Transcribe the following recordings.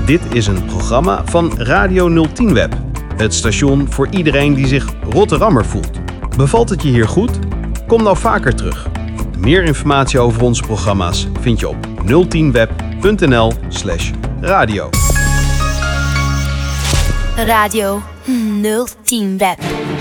Dit is een programma van Radio 010 Web. Het station voor iedereen die zich Rotterdammer voelt. Bevalt het je hier goed? Kom nou vaker terug. Meer informatie over onze programma's vind je op 010web.nl/radio. Radio 010 Web.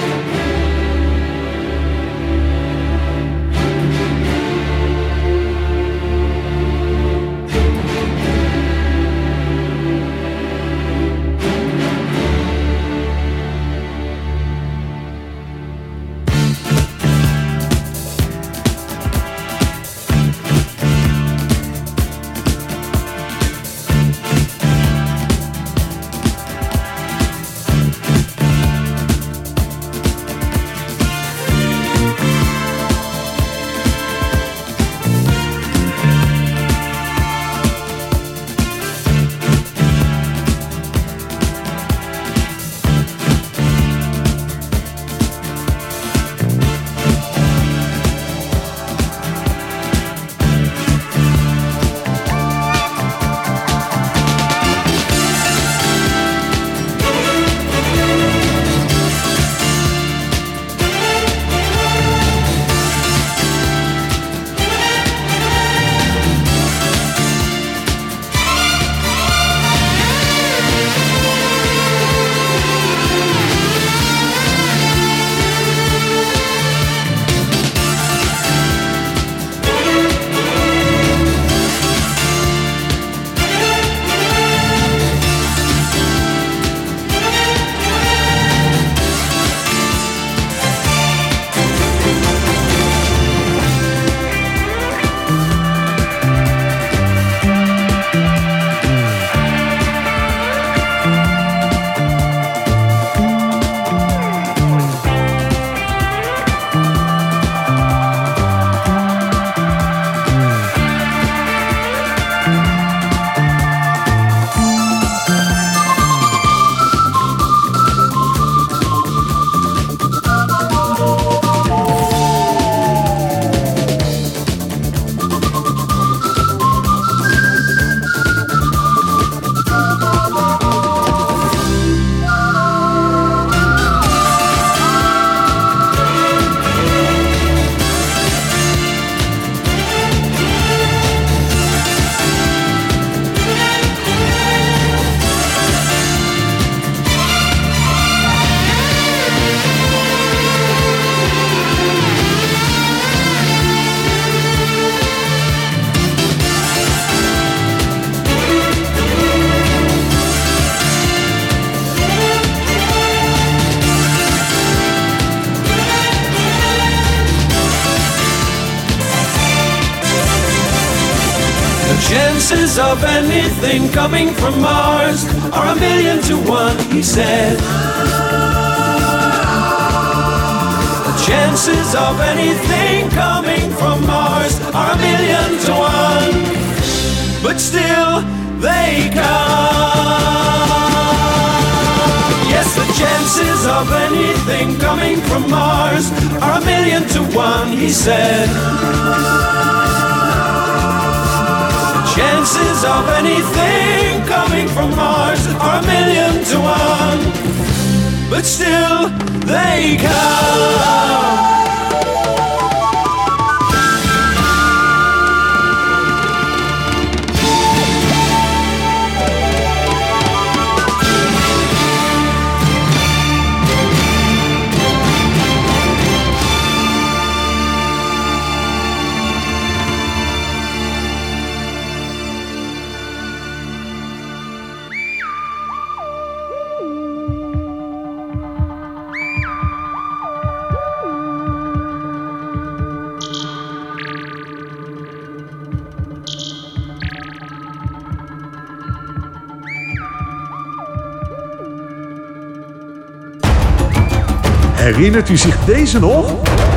Chances of anything coming from Mars are 1,000,000 to 1, he said. The chances of anything coming from Mars are 1,000,000 to 1, but still they come. Yes, the chances of anything coming from Mars are 1,000,000 to 1, he said. Chances of anything coming from Mars are 1,000,000 to 1, but still they come. Herinnert u zich deze nog?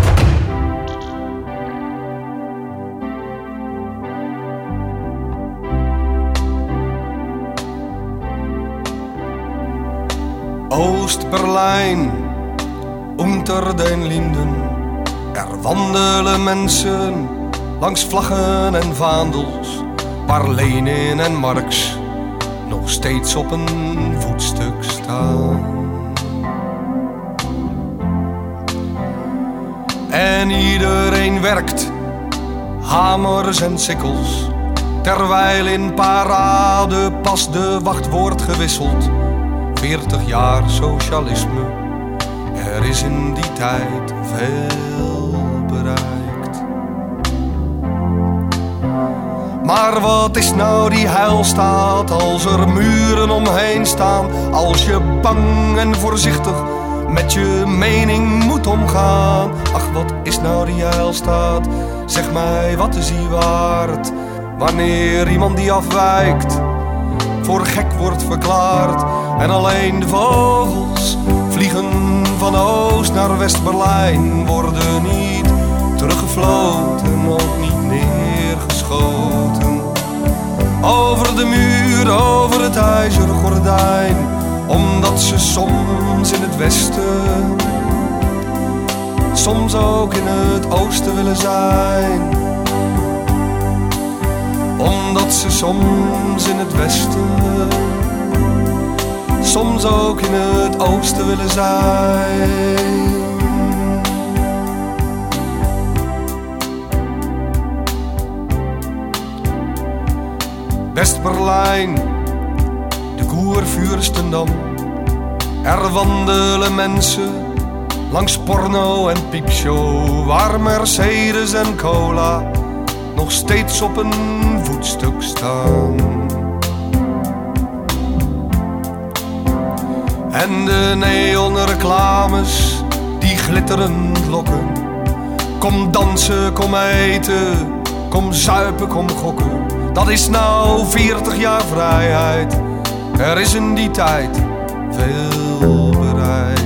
Oost-Berlijn, unter den Linden. Er wandelen mensen langs vlaggen en vaandels, waar Lenin en Marx nog steeds op een voetstuk staan. En iedereen werkt, hamers en sikkels, terwijl in parade pas de wacht wordt gewisseld. 40 jaar socialisme, er is in die tijd veel bereikt. Maar wat is nou die heilstaat als er muren omheen staan? Als je bang en voorzichtig met je mening moet omgaan. Ach, wat is nou die heilstaat? Zeg mij, wat is die waard? Wanneer iemand die afwijkt voor gek wordt verklaard. En alleen de vogels vliegen van Oost naar West-Berlijn, worden niet teruggefloten, ook niet neergeschoten. Over de muur, over het ijzeren gordijn, omdat ze soms in het westen, soms ook in het oosten willen zijn. Omdat ze soms in het westen, soms ook in het oosten willen zijn. West-Berlijn, de Kurfürstendamm. Er wandelen mensen langs porno en piepshow, waar Mercedes en cola nog steeds op een voetstuk staan. En de neonreclames die glitterend lokken. Kom dansen, kom eten, kom zuipen, kom gokken. Dat is nou 40 jaar vrijheid. Er is in die tijd veel bereikt.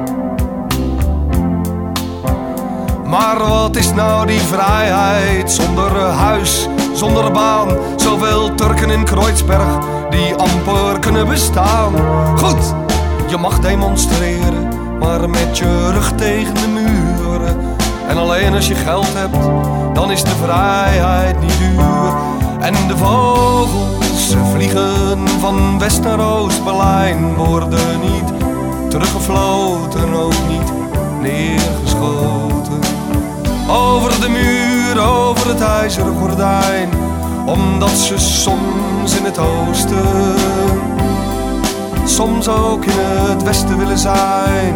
Maar wat is nou die vrijheid zonder huis, zonder baan? Zoveel Turken in Kreuzberg die amper kunnen bestaan. Goed, je mag demonstreren, maar met je rug tegen de muren. En alleen als je geld hebt, dan is de vrijheid niet duur. En de vogels, ze vliegen van West naar Oost-Berlijn, worden niet teruggefloten, ook niet neergeschoten. Over de muur, over het ijzeren gordijn, omdat ze soms in het oosten, soms ook in het westen willen zijn.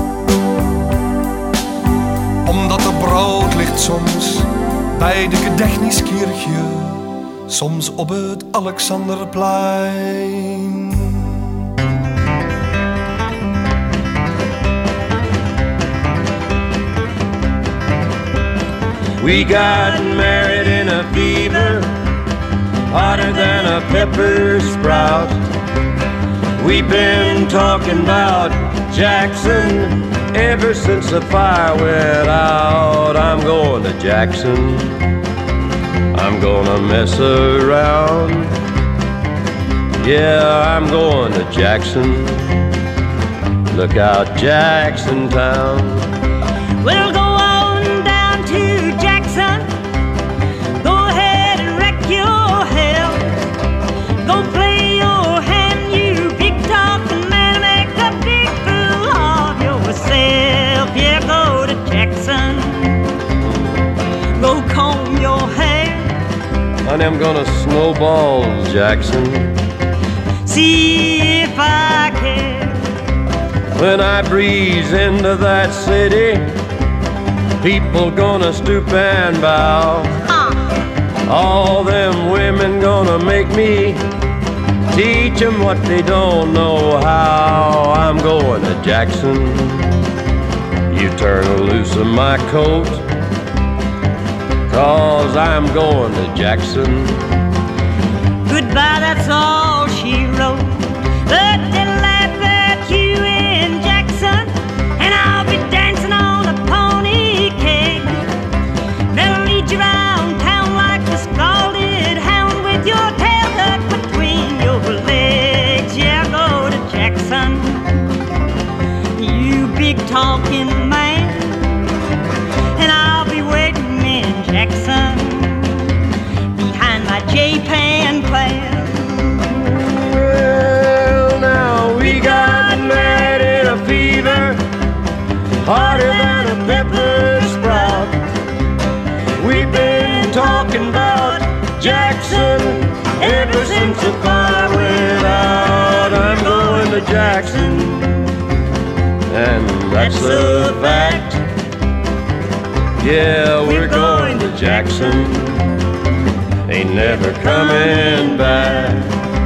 Omdat er brood ligt soms bij de Gedächtniskirche, soms op het Alexanderplein. We got married in a fever, hotter than a pepper sprout. We've been talking about Jackson ever since the fire went out. I'm going to Jackson, I'm gonna mess around. Yeah, I'm going to Jackson. Look out, Jackson Town. We'll go on down to Jackson. Go ahead and wreck your hell. Go play your hand, you big talking man. Make a big fool of yourself. Yeah, go to Jackson. Go comb your hair. Honey, I'm gonna snowball Jackson. See if I care. When I breeze into that city, people gonna stoop and bow. All them women gonna make me teach them what they don't know how. I'm going to Jackson. You turn loose of my coat, 'cause I'm going to Jackson. Goodbye, that's all she wrote. But they'll laugh at you in Jackson, and I'll be dancing on a pony cake. They'll lead you around town like a scalded hound with your tail tucked between your legs. Yeah, go to Jackson, you big talking man, and I'll be waiting in Jackson behind my J-Pan class. Ever since the fire went out, I'm going to Jackson, and that's a fact. Yeah, we're going to Jackson, ain't never coming back.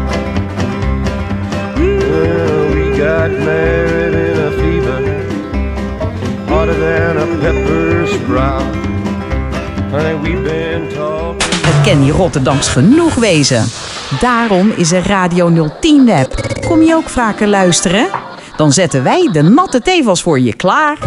Well, we got married in a fever, hotter than a pepper sprout. Honey, we've been talking. Het kan hier Rotterdams genoeg wezen. Daarom is er Radio 010 Web. Kom je ook vaker luisteren? Dan zetten wij de natte tevels voor je klaar.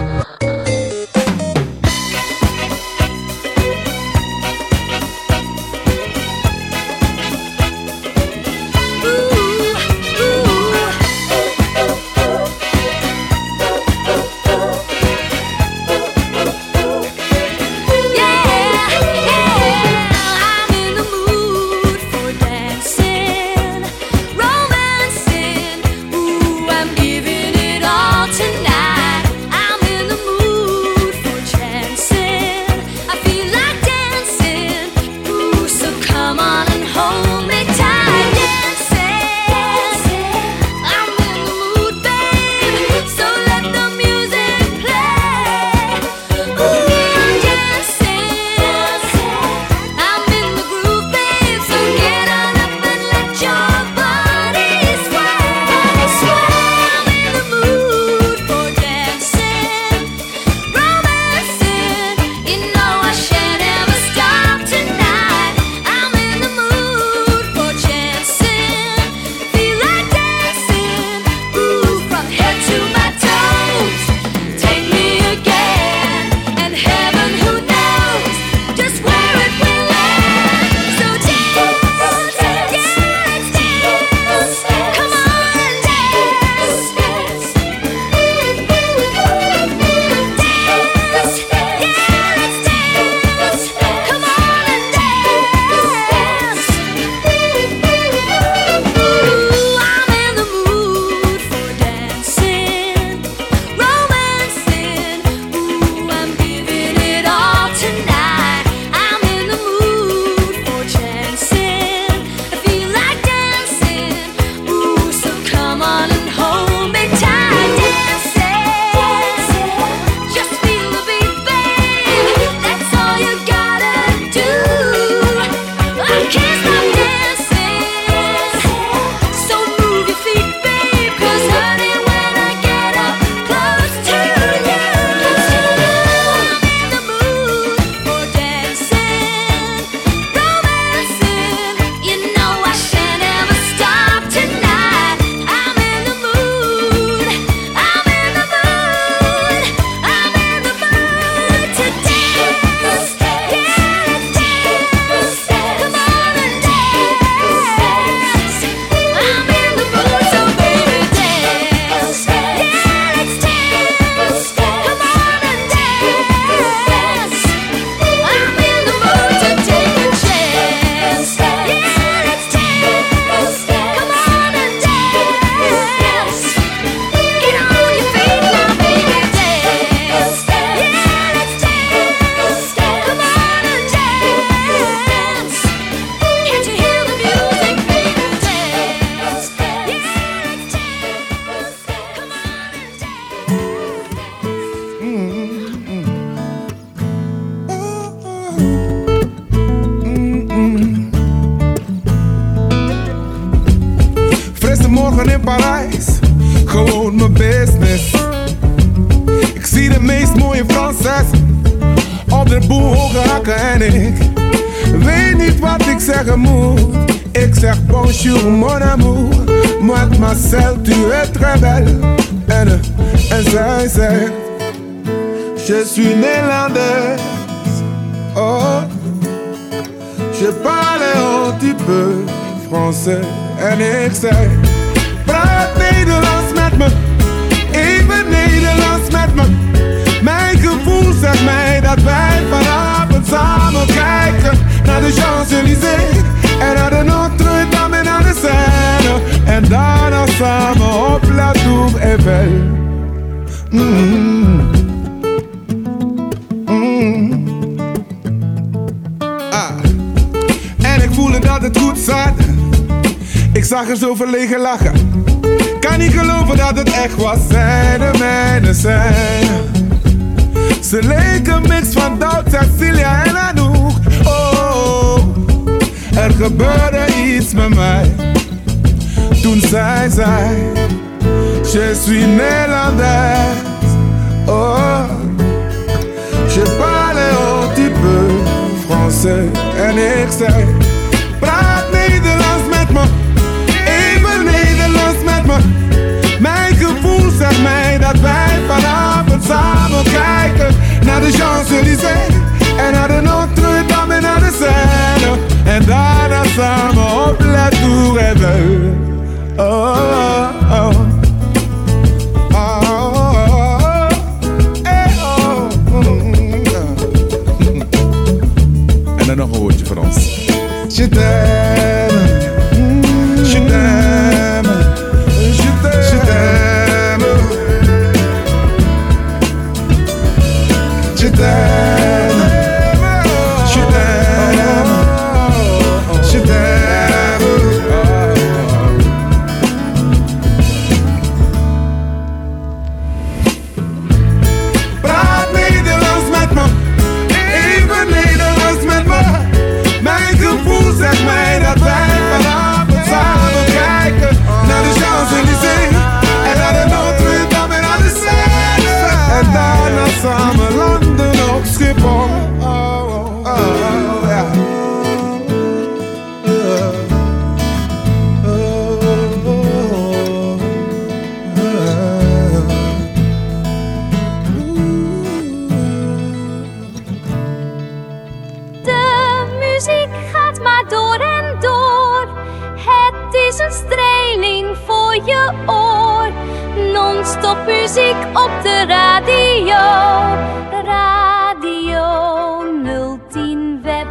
Bonjour mon amour, mademoiselle, tu es très belle. En zij zegt, je suis néerlandaise. Oh, je parle un petit peu français. En ik zeg, praat Nederlands met me, even Nederlands met me. Mijn gevoel zegt mij dat wij vanavond samen kijken naar de Champs-Élysées en naar de Notre-Dame en naar de Seine. En daarna samen op La Tour Eiffel. En ik voelde dat het goed zag er zo verlegen lachen. Kan niet geloven dat het echt was, zij de mijne zijn. Ze leken een mix van Doubt, Cecilia en Anouk. Oh, er gebeurde iets met mij. Toen zij zei, je suis Nederlands. Oh, je parle un petit peu français. En ik zei, praat Nederlands met me. Even Nederlands met me. Mijn gevoel zegt mij dat wij vanavond samen kijken naar de Champs-Élysées en naar de Notre-Dame en naar de Seine. En daarna samen op La Tour Eiffel. Oh, oh, oh. Oh, oh, oh, oh. En dan nog een woordje voor ons. Je t'aime, je t'aime, je t'aime, je t'aime, je t'aime, je t'aime. Praat Nederlands met me, even Nederlands met me. Mijn gevoel zegt mij dat wij vanavond samen kijken naar de Champs-Élysées en naar de Notre-Dame en naar de Seine. En daarna samen landen op Schiphol. Oh, oh, oh, ja. De muziek gaat maar door en door. Het is een streling voor je oor. Non-stop muziek op de radio. Radio 010 Web.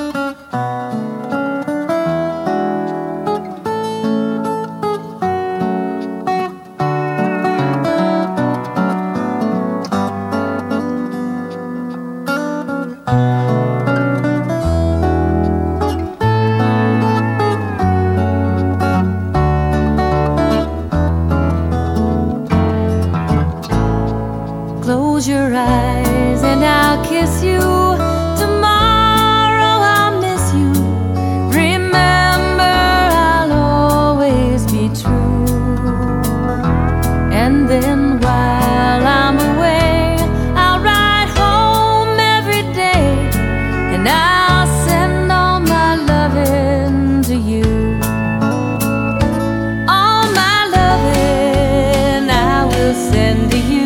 Close your eyes and I'll kiss you. Tomorrow I'll miss you. Remember, I'll always be true. And then while I'm away, I'll ride home every day. And I'll send all my loving to you. All my loving I will send to you.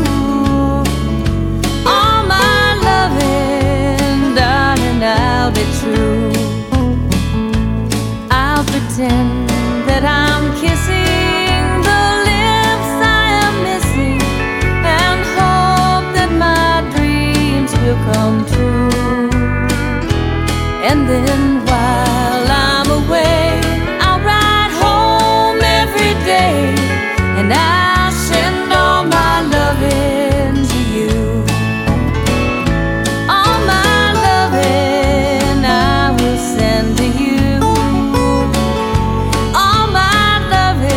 Pretend that I'm kissing the lips I am missing and hope that my dreams will come true. And then while I'm away, I'll ride home every day and I'll send all my loving to you. All my loving I will send to you.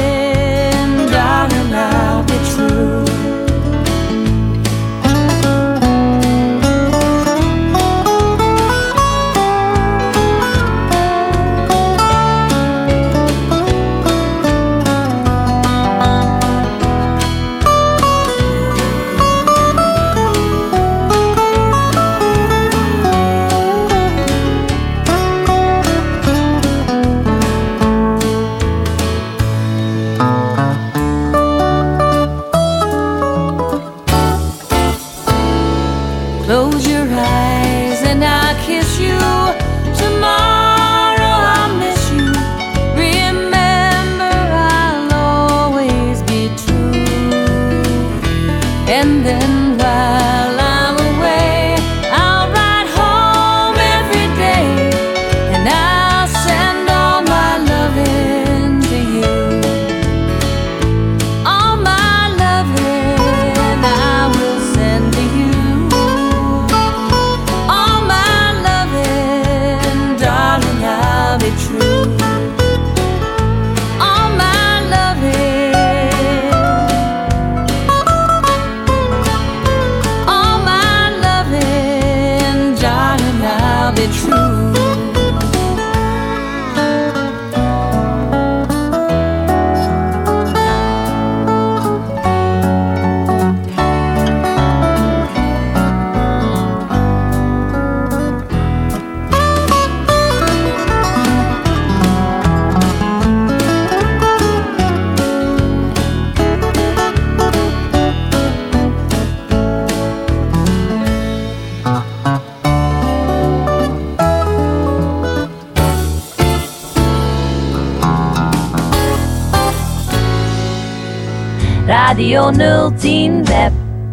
Radio 010 Web.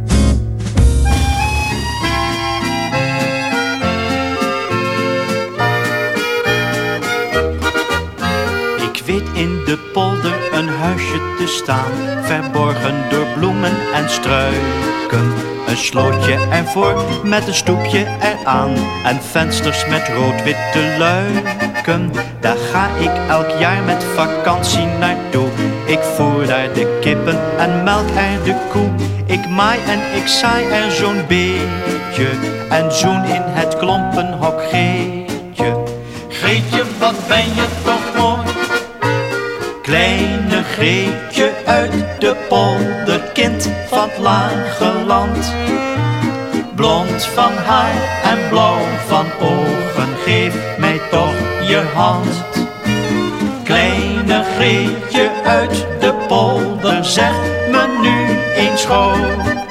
Ik weet in de polder een huisje te staan, verborgen door bloemen en struiken. Een slootje ervoor met een stoepje eraan en vensters met rood-witte luiken. Daar ga ik elk jaar met vakantie naartoe. Ik voer daar de kippen en melk er de koe. Ik maai en ik saai er zo'n beetje en zoen in het klompenhok Greetje. Greetje, wat ben je toch mooi, kleine Greetje uit de polder, kind van het lage land. Blond van haar en blauw van ogen, geef mij toch je hand. Kleine Greetje uit de polder, zeg me nu eens gauw.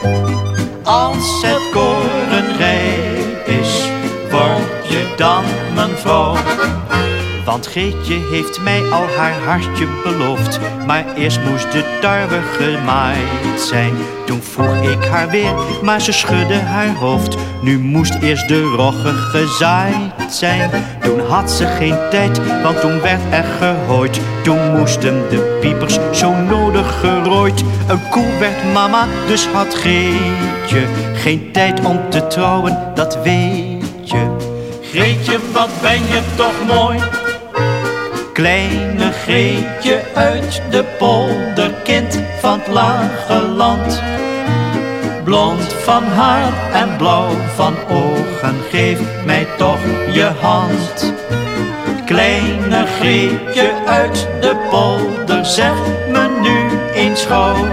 Als het koren rijp is, word je dan mijn vrouw. Want Greetje heeft mij al haar hartje beloofd, maar eerst moest de tarwe gemaaid zijn. Toen vroeg ik haar weer, maar ze schudde haar hoofd. Nu moest eerst de rogge gezaaid zijn. Toen had ze geen tijd, want toen werd er gehooid. Toen moesten de piepers zo nodig gerooid. Een koe werd mama, dus had Greetje geen tijd om te trouwen, dat weet je. Greetje, wat ben je toch mooi, kleine Greetje uit de polder, kind van het lage land. Blond van haar en blauw van ogen, geef mij toch je hand. Kleine Greetje uit de polder, zeg me nu eens gauw.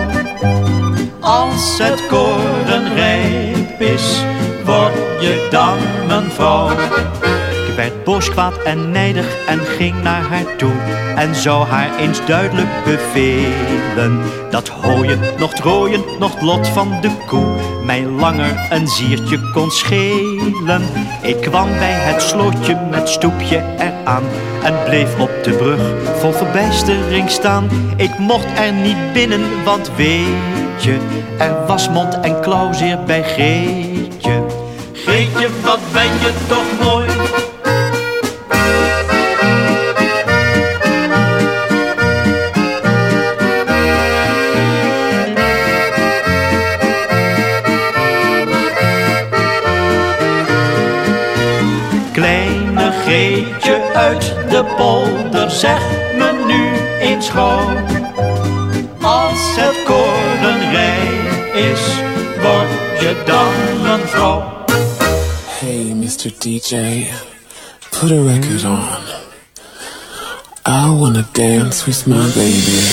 Als het koren rijp is, word je dan mijn vrouw. Ik werd boos, kwaad en nijdig en ging naar haar toe en zou haar eens duidelijk bevelen dat hooien, nog trooien, nog het lot van de koe mij langer een ziertje kon schelen. Ik kwam bij het slootje met stoepje eraan en bleef op de brug vol verbijstering staan. Ik mocht er niet binnen, want weet je, er was mond en klauwzeer bij Greetje. Greetje, wat ben je toch mooi, kleine Greetje uit de polder, zeg me nu eens gauw. Als het koren rijp is, word je dan mijn vrouw. Hey Mr. DJ, put a record on. I wanna dance with my baby.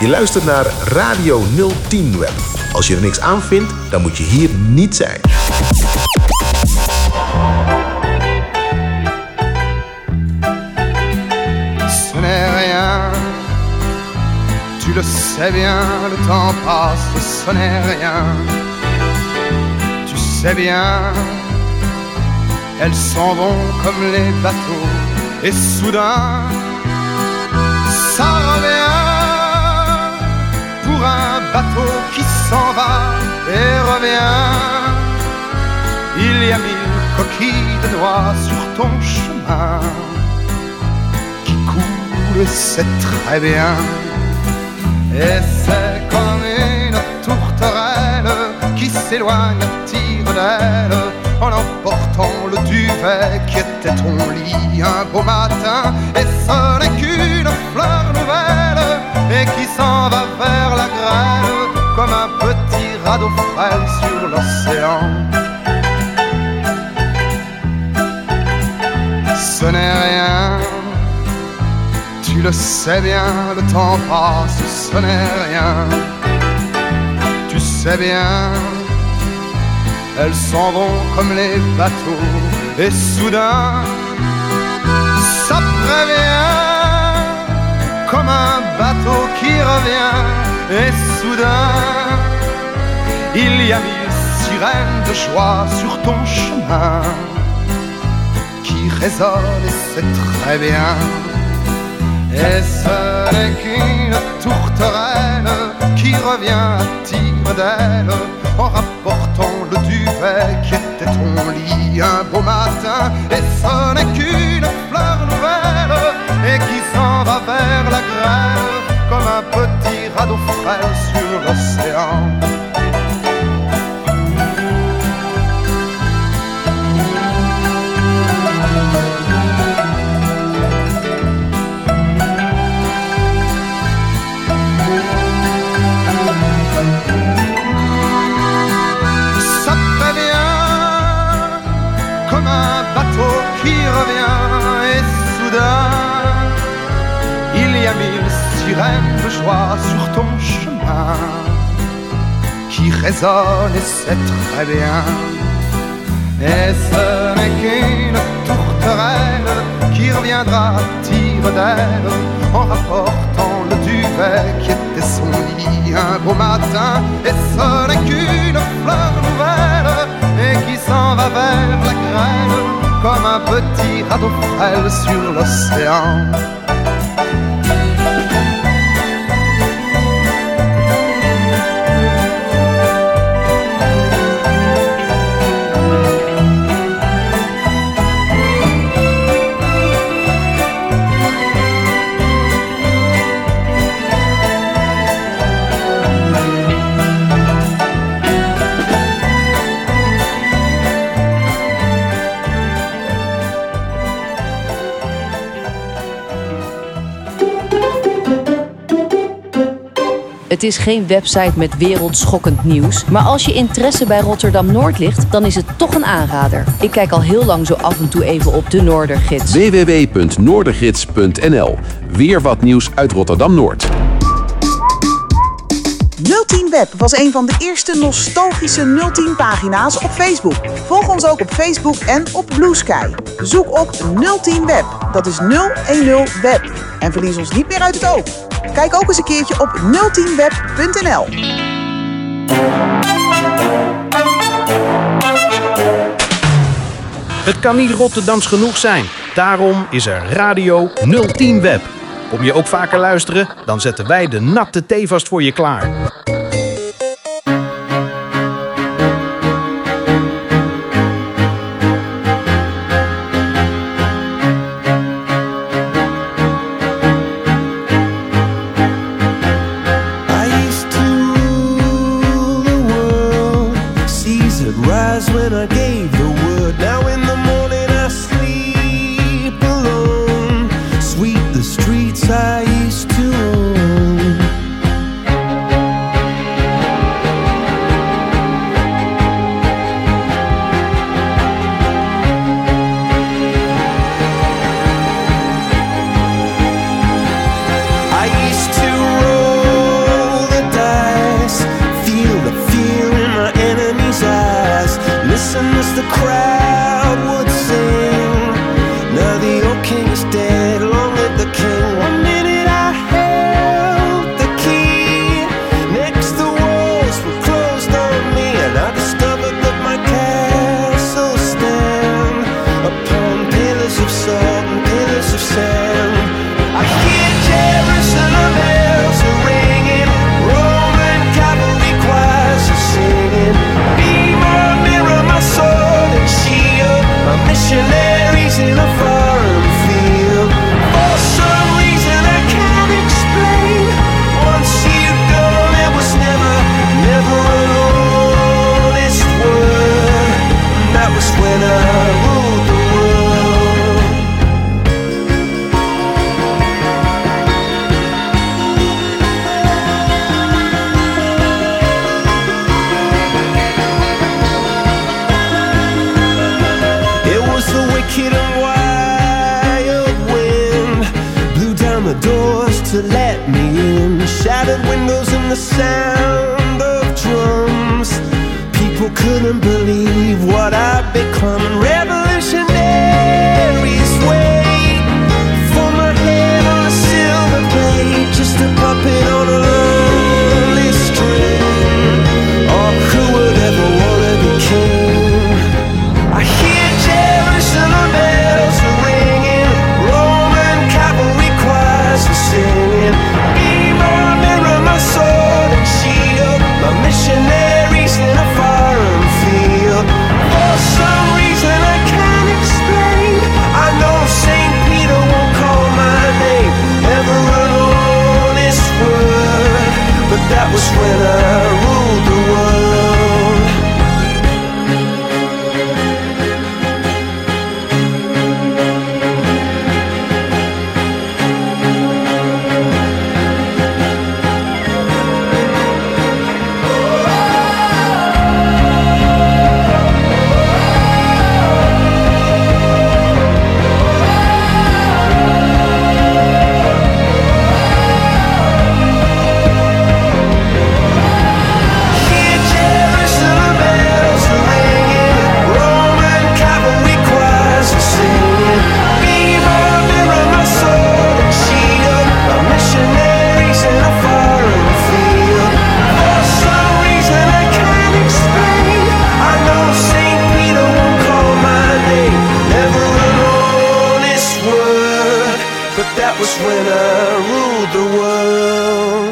Je luistert naar Radio 010 Web. Als je er niks aan vindt, dan moet je hier niet zijn. Ce n'est rien, tu le sais bien, le temps passe, ce n'est rien. Tu sais bien, elles s'en vont comme les bateaux, et soudain, ça revient pour un bateau qui s'en va et revient. Il y a 1000 coquilles de noix sur ton chemin qui coulent, c'est très bien. Et c'est comme une tourterelle qui s'éloigne à tire d'aile en emportant le duvet qui était ton lit un beau matin. Et ce n'est qu'une fleur nouvelle et qui s'en va vers la grêle comme un petit radeau frêle sur l'océan. Ce n'est rien, tu le sais bien, le temps passe, ce n'est rien. Tu sais bien, elles s'en vont comme les bateaux, et soudain, ça prévient, comme un bateau qui revient, et soudain, il y a 1000 sirènes de joie sur ton chemin, qui résonnent et c'est très bien. Et ce n'est qu'une tourterelle qui revient à tire d'aile en rapportant le duvet qui était ton lit un beau matin. Et ce n'est qu'une fleur nouvelle et qui s'en va vers la grêle comme un petit radeau frêle sur l'océan. Et soudain, il y a 1000 sirènes de joie sur ton chemin qui résonnent et c'est très bien. Et ce n'est qu'une tourterelle qui reviendra à tire d'aile en rapportant le duvet qui était son lit un beau matin. Et ce n'est qu'une fleur nouvelle et qui s'en va vers la grêle comme un petit radeau frêle sur l'océan. Het is geen website met wereldschokkend nieuws, maar als je interesse bij Rotterdam-Noord ligt, dan is het toch een aanrader. Ik kijk al heel lang zo af en toe even op de Noordergids. www.noordergids.nl. Weer wat nieuws uit Rotterdam-Noord. 010 Web was een van de eerste nostalgische 010 pagina's op Facebook. Volg ons ook op Facebook en op Blue Sky. Zoek op 010 Web, dat is 010 Web. En verlies ons niet meer uit het oog. Kijk ook eens een keertje op 010web.nl. Het kan niet Rotterdams genoeg zijn. Daarom is er Radio 010 Web. Kom je ook vaker luisteren? Dan zetten wij de natte thee vast voor je klaar. I used to own. missionaries in a foreign field. For some reason I can't explain. Once you go, there was never an honest word. And that was when I ruled the world. It was the wicked and wild wind blew down the doors to let me in. Shattered windows and the sound of drums. People couldn't believe what I'd become. Revolutionaries wait for my head on a silver plate, just a puppet on a lonely string. Oh, who would ever wanna be king? I hear Jerusalem bells are ringing, Roman cavalry choirs are singing. Be my mirror, my sword and shield, my missionaries in a foreign field. For some reason I can't explain, I know St. Peter won't call my name, never an honest word. But that was when I ruled the world. Hear Jerusalem bells are ringing, Roman cavalry choirs are singing. Be my mirror, my sword and shield, my missionaries in a foreign field. For some reason I can't explain, I know St. Peter won't call my name, never an honest word. But that was when I ruled the world.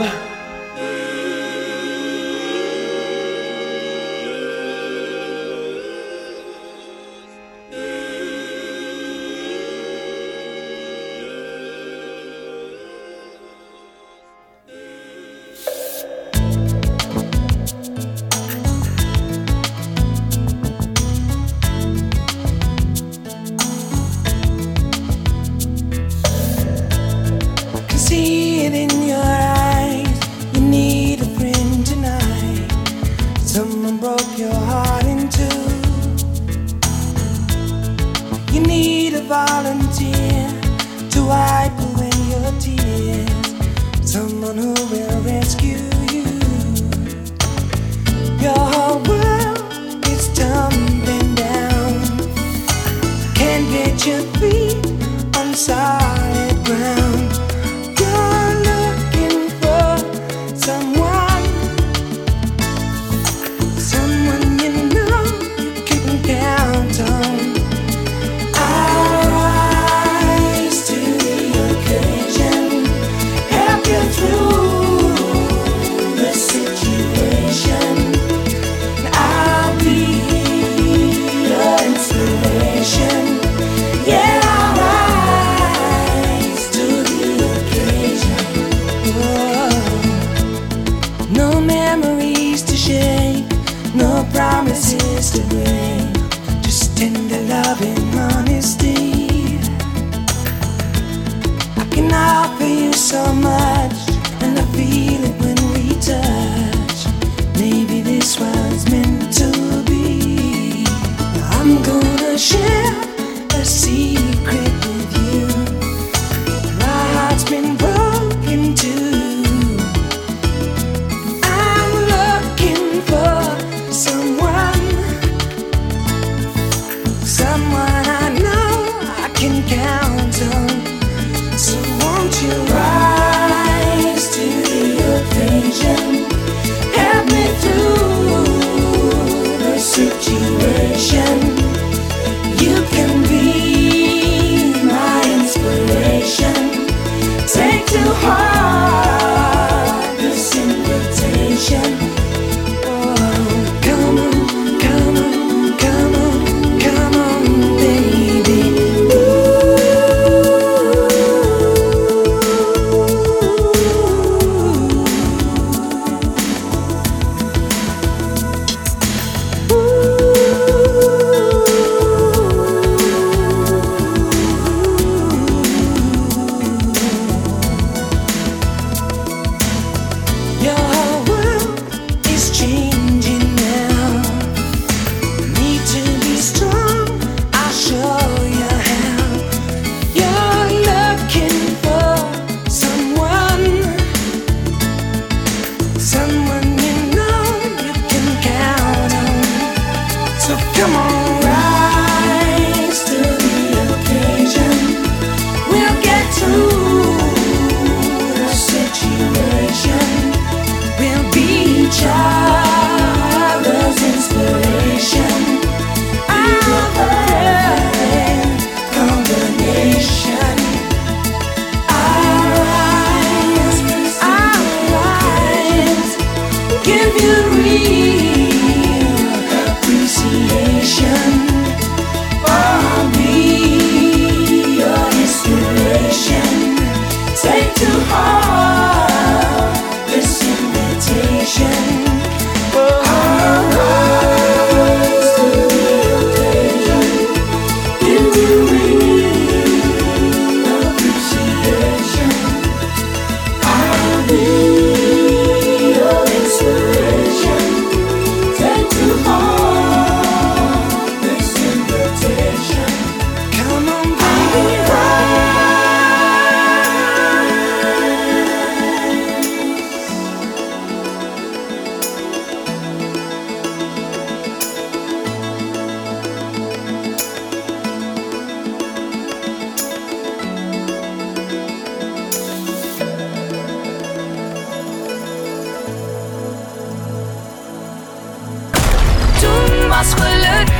Can see it in your eyes. You need a friend tonight. Someone broke your heart in two. You need a volunteer to wipe away your tears. Someone who will rescue you. Your whole world is tumbling down. Can't get your feet on solid ground. You're looking for someone, someone you know you can count on. I'll rise to the occasion, help you through the situation. I'll be your inspiration. Yeah, I'll rise to the occasion. Whoa. No memories to shake, no promises to break, just tender love and honesty. I can offer you so much, and I feel it when we touch. Maybe this was meant to be. I'm gonna share a secret with you. My heart's been broken too. I'm looking for someone, someone I know I can count on. So won't you rise?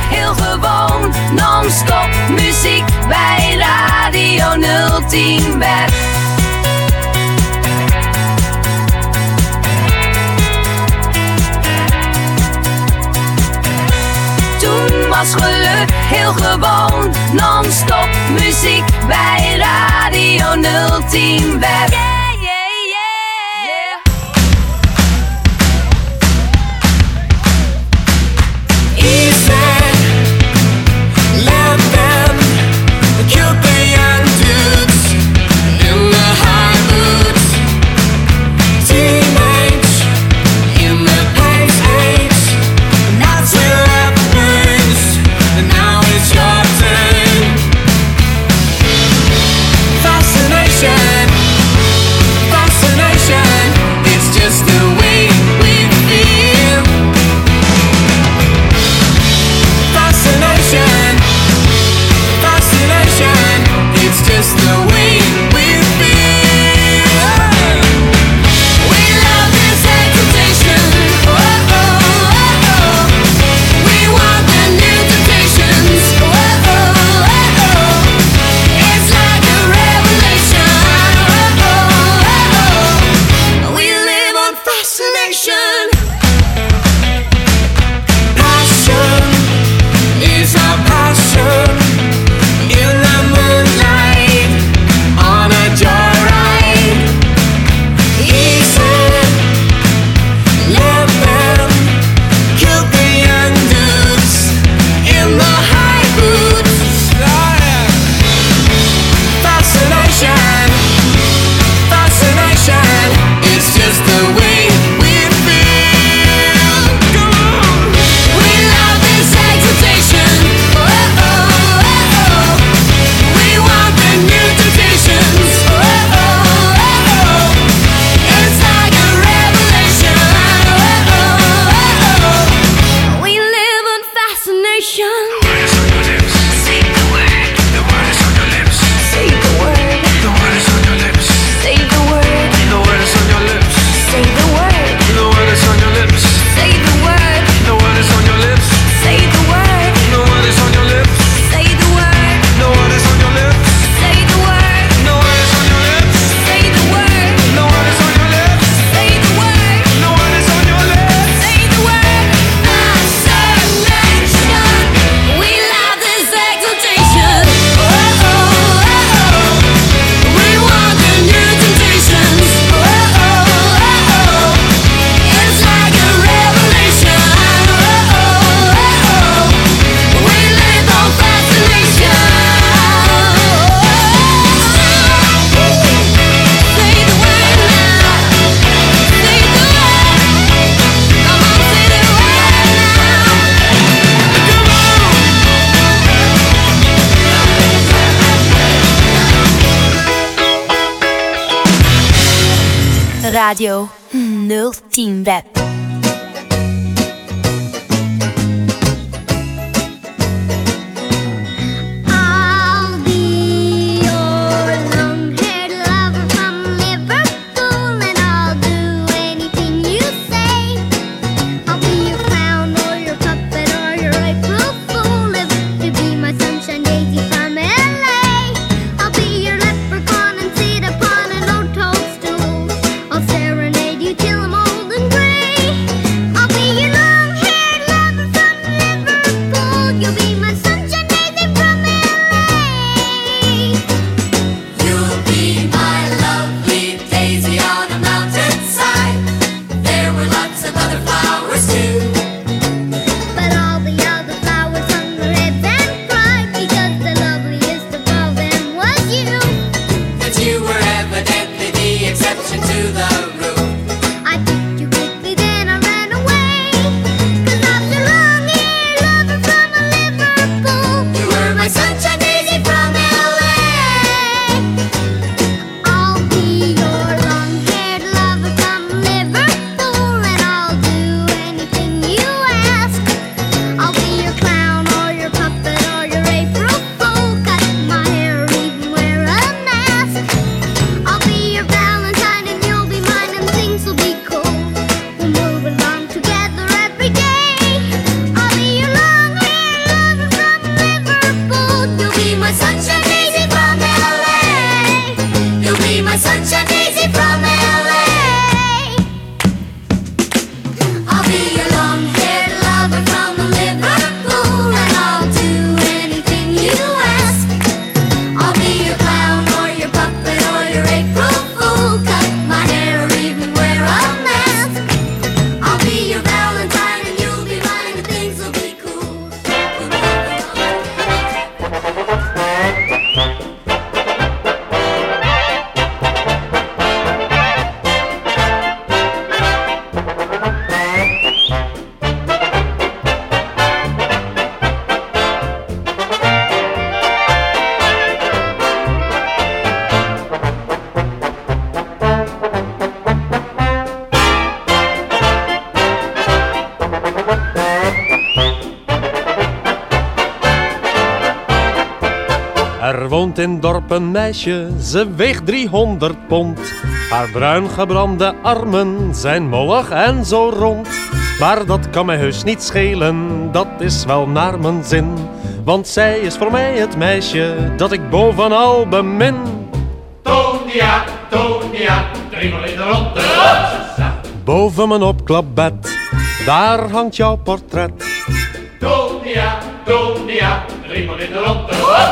heel gewoon. Non-stop muziek bij Radio 010 Web. Toen was geluk heel gewoon. Non-stop muziek bij Radio 010 Web. Radio 010 Web. Serenade you till I'm old and gray. Er woont in dorp een meisje, ze weegt 300 pond. Haar bruin gebrande armen zijn mollig en zo rond. Maar dat kan mij heus niet schelen, dat is wel naar mijn zin. Want zij is voor mij het meisje dat ik bovenal bemin. Tonia, Tonia, driemaal in de ronde. Boven mijn opklapbed, daar hangt jouw portret. Tonia, Tonia, driemaal in de ronde.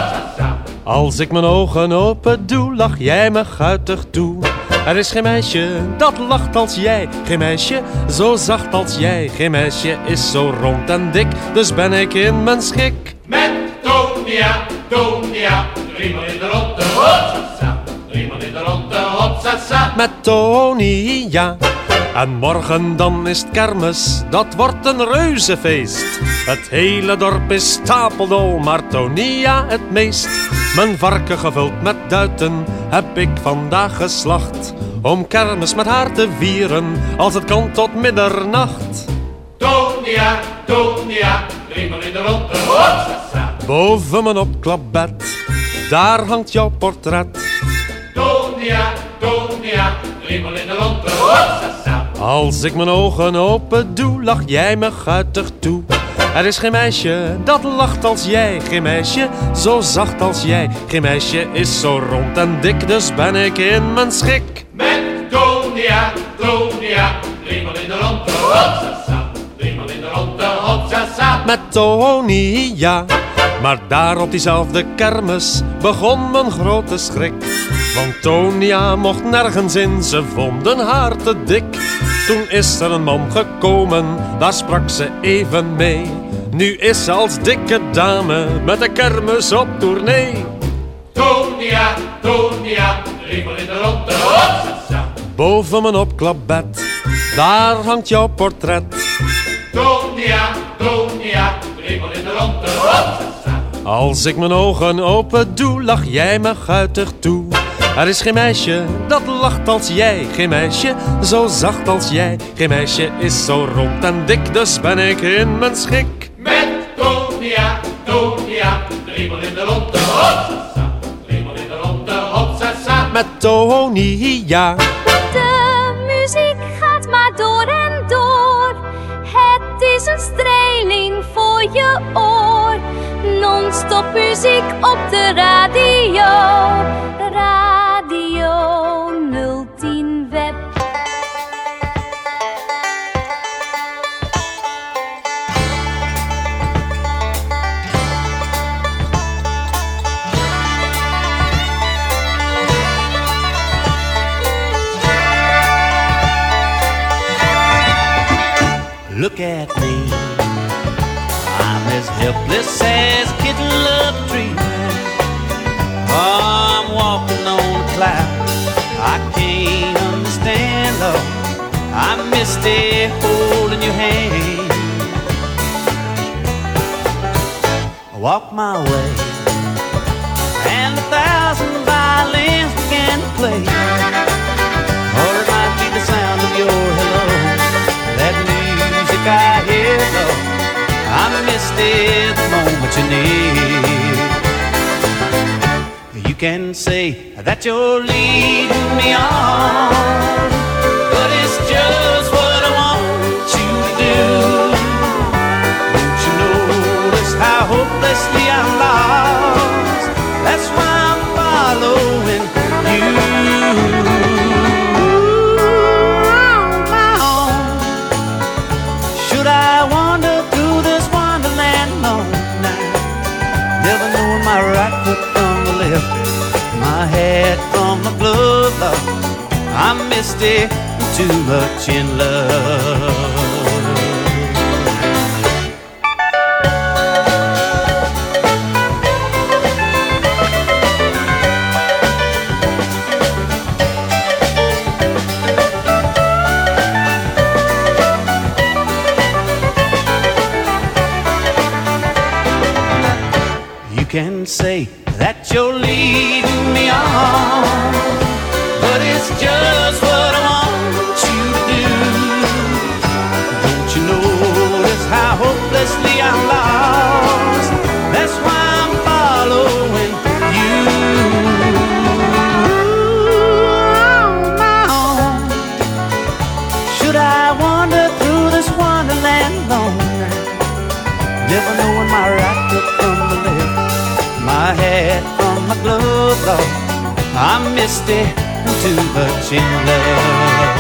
Als ik mijn ogen open doe, lach jij me guitig toe. Er is geen meisje dat lacht als jij, geen meisje zo zacht als jij. Geen meisje is zo rond en dik, dus ben ik in mijn schik. Met Tonia, Tonia, driemaal in de ronde. Driemaal in de ronde, hopsasa. Met Tonia. En morgen dan is het kermis, dat wordt een reuzenfeest. Het hele dorp is stapeldol, maar Tonia het meest. Mijn varken gevuld met duiten heb ik vandaag geslacht. Om kermis met haar te vieren, als het kan tot middernacht. Tonia, Tonia, driemaal in de ronde. Hopsasa. Boven mijn opklapbed, daar hangt jouw portret. Tonia, Tonia, driemaal in de ronde. Hopsasa. Als ik mijn ogen open doe, lach jij me guitig toe. Er is geen meisje dat lacht als jij, geen meisje zo zacht als jij. Geen meisje is zo rond en dik, dus ben ik in mijn schik. Met Tonia, Tonia, driemaal in de ronde. Hopsasa. Driemaal in de ronde, hopsasa. Met Tonia. Maar daar op diezelfde kermis begon mijn grote schrik. Want Tonia mocht nergens in, ze vonden haar te dik. Toen is er een man gekomen, daar sprak ze even mee. Nu is ze als dikke dame met de kermis op tournee. Tonia, Tonia, driemaal in de ronde. Hopsasa. Boven mijn opklapbed, daar hangt jouw portret. Tonia, Tonia, driemaal in de ronde. Hopsasa. Als ik mijn ogen open doe, lach jij me guitig toe. Er is geen meisje dat lacht als jij, geen meisje zo zacht als jij. Geen meisje is zo rond en dik, dus ben ik in mijn schik. Met Tonia, Tonia, driemaal in de ronde. Hopsasa. Driemaal in de ronde, hopsasa. Met Tonia. De muziek gaat maar door en door. Het is een streeling voor je oor. Non-stop muziek op de radio. Radio 010 Web. Look at me, I'm as helpless as a kitten love dreaming. I'm walking on a cloud, I can't understand love. I miss the holding your hand. I walk my way, and 1,000 violins began to play. Or it might be the sound of your hello, that music I hear, love. I missed it the moment you near. You can say that you're leading me on, but it's just what I want you to do. Don't you notice how hopelessly I'm lost? That's why I'm following you. Should I wander through this wonderland alone now, never knowing my right foot from the left, my hat from my glove, love? I missed it too much in love. You can say that you're leading me on, but it's just what I want you to do. Don't you notice how hopelessly I'm lost? That's why I'm following you. love. I'm misty and too much in love.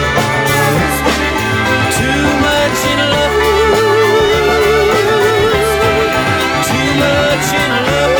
Too much in love. Too much in love.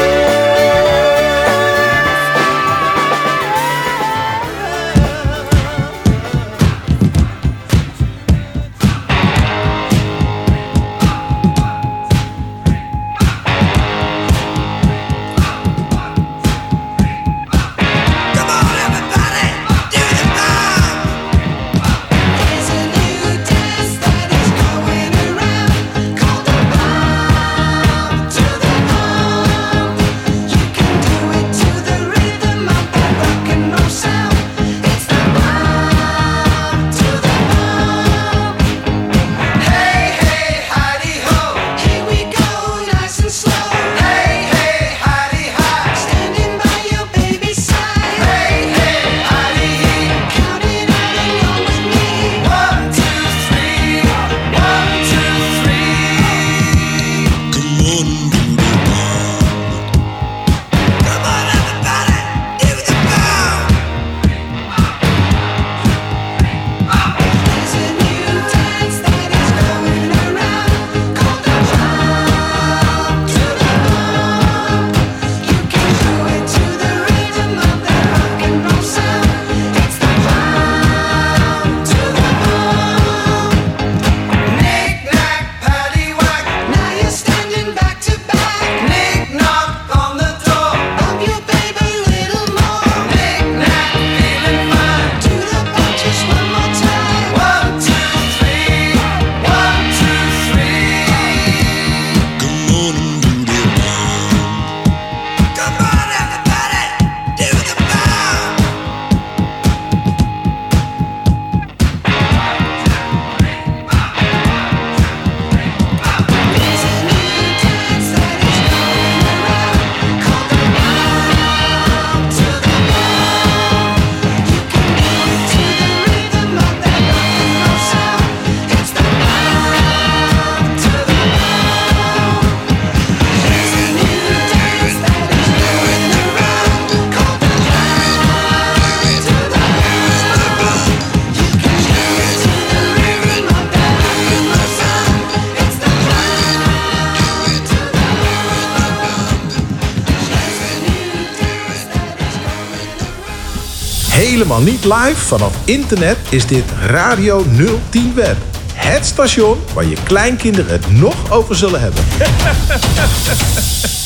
Helemaal niet live vanaf internet is dit Radio 010 Web. Het station waar je kleinkinderen het nog over zullen hebben.